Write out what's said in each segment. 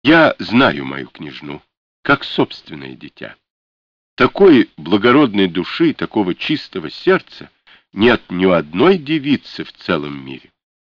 Я знаю мою княжну, как собственное дитя. Такой благородной души, такого чистого сердца нет ни у одной девицы в целом мире.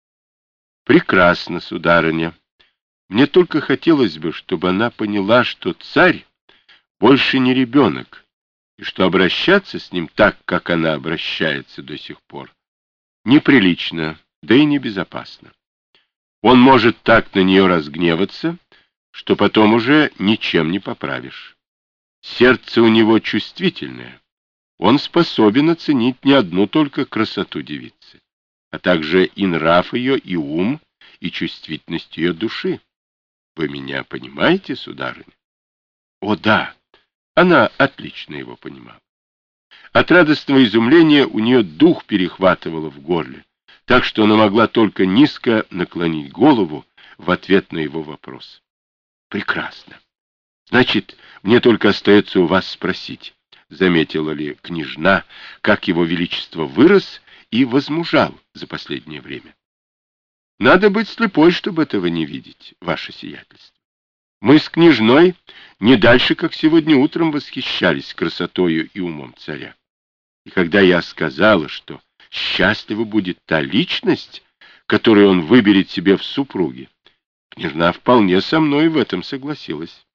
Прекрасно, сударыня. Мне только хотелось бы, чтобы она поняла, что царь больше не ребенок, и что обращаться с ним так, как она обращается до сих пор, неприлично, да и небезопасно. Он может так на нее разгневаться, что потом уже ничем не поправишь. Сердце у него чувствительное. Он способен оценить не одну только красоту девицы, а также и нрав ее, и ум, и чувствительность ее души. Вы меня понимаете, сударыня? О, да, она отлично его понимала. От радостного изумления у нее дух перехватывало в горле, так что она могла только низко наклонить голову в ответ на его вопрос. Прекрасно. Значит, мне только остается у вас спросить, заметила ли княжна, как его величество вырос и возмужал за последнее время. Надо быть слепой, чтобы этого не видеть, ваше сиятельство. Мы с княжной не дальше, как сегодня утром, восхищались красотою и умом царя. И когда я сказала, что счастлива будет та личность, которую он выберет себе в супруге, княжна вполне со мной в этом согласилась.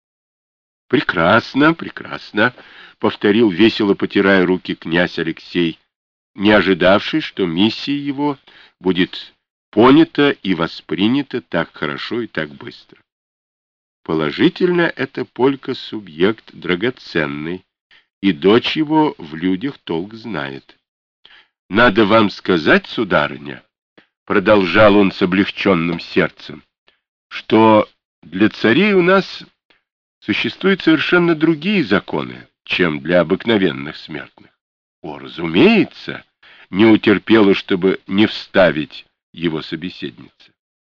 Прекрасно, прекрасно, повторил, весело потирая руки, князь Алексей, не ожидавший, что миссия его будет понята и воспринята так хорошо и так быстро. Положительно, эта полька субъект драгоценный, и дочь его в людях толк знает. Надо вам сказать, сударыня, продолжал он с облегченным сердцем, что для царей у нас существуют совершенно другие законы, чем для обыкновенных смертных. О, разумеется, не утерпела, чтобы не вставить его собеседница.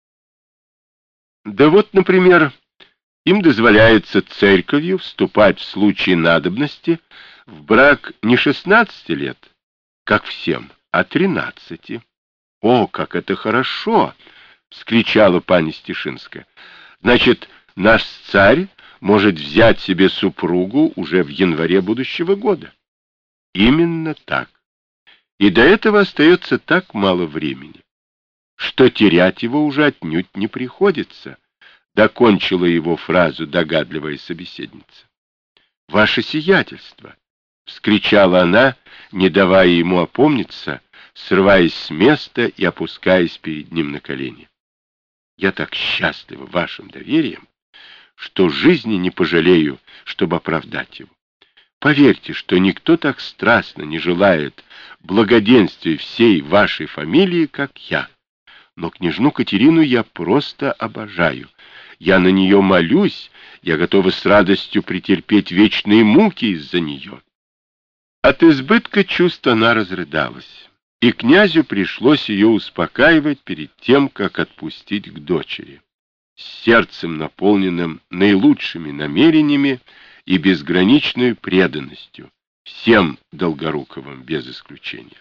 Да вот, например, им дозволяется церковью вступать в случае надобности в брак не 16 лет, как всем, а 13. О, как это хорошо! — вскричала пани Стешинская. Значит, наш царь может взять себе супругу уже в январе будущего года. Именно так. И до этого остается так мало времени, что терять его уже отнюдь не приходится, докончила его фразу догадливая собеседница. Ваше сиятельство! — вскричала она, не давая ему опомниться, срываясь с места и опускаясь перед ним на колени. Я так счастлива вашим доверием, что жизни не пожалею, чтобы оправдать его. Поверьте, что никто так страстно не желает благоденствия всей вашей фамилии, как я. Но княжну Катерину я просто обожаю. Я на нее молюсь, я готова с радостью претерпеть вечные муки из-за нее. От избытка чувств она разрыдалась, и князю пришлось ее успокаивать перед тем, как отпустить к дочери, с сердцем, наполненным наилучшими намерениями и безграничной преданностью всем Долгоруковым без исключения.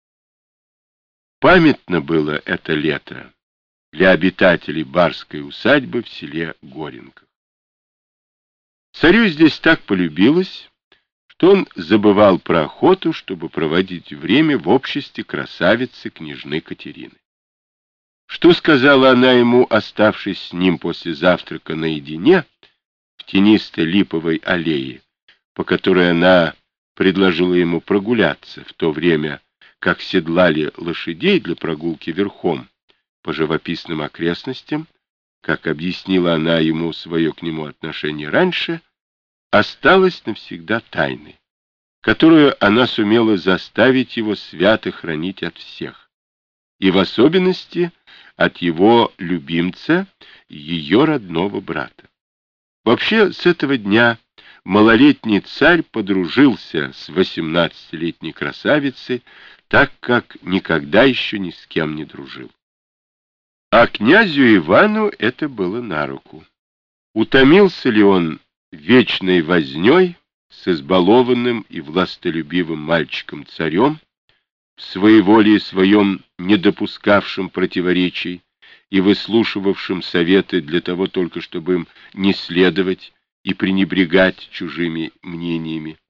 Памятно было это лето для обитателей барской усадьбы в селе Горенках. Царю здесь так полюбилось, что он забывал про охоту, чтобы проводить время в обществе красавицы княжны Катерины. Что сказала она ему, оставшись с ним после завтрака наедине в тенистой липовой аллее, по которой она предложила ему прогуляться, в то время как седлали лошадей для прогулки верхом по живописным окрестностям, как объяснила она ему свое к нему отношение раньше, осталась навсегда тайной, которую она сумела заставить его свято хранить от всех, и в особенности от его любимца, ее родного брата. Вообще, с этого дня малолетний царь подружился с 18-летней красавицей, так как никогда еще ни с кем не дружил. А князю Ивану это было на руку. Утомился ли он вечной вознёй с избалованным и властолюбивым мальчиком-царем, в своеволии своем не допускавшим противоречий, и выслушивавшим советы для того только, чтобы им не следовать и пренебрегать чужими мнениями.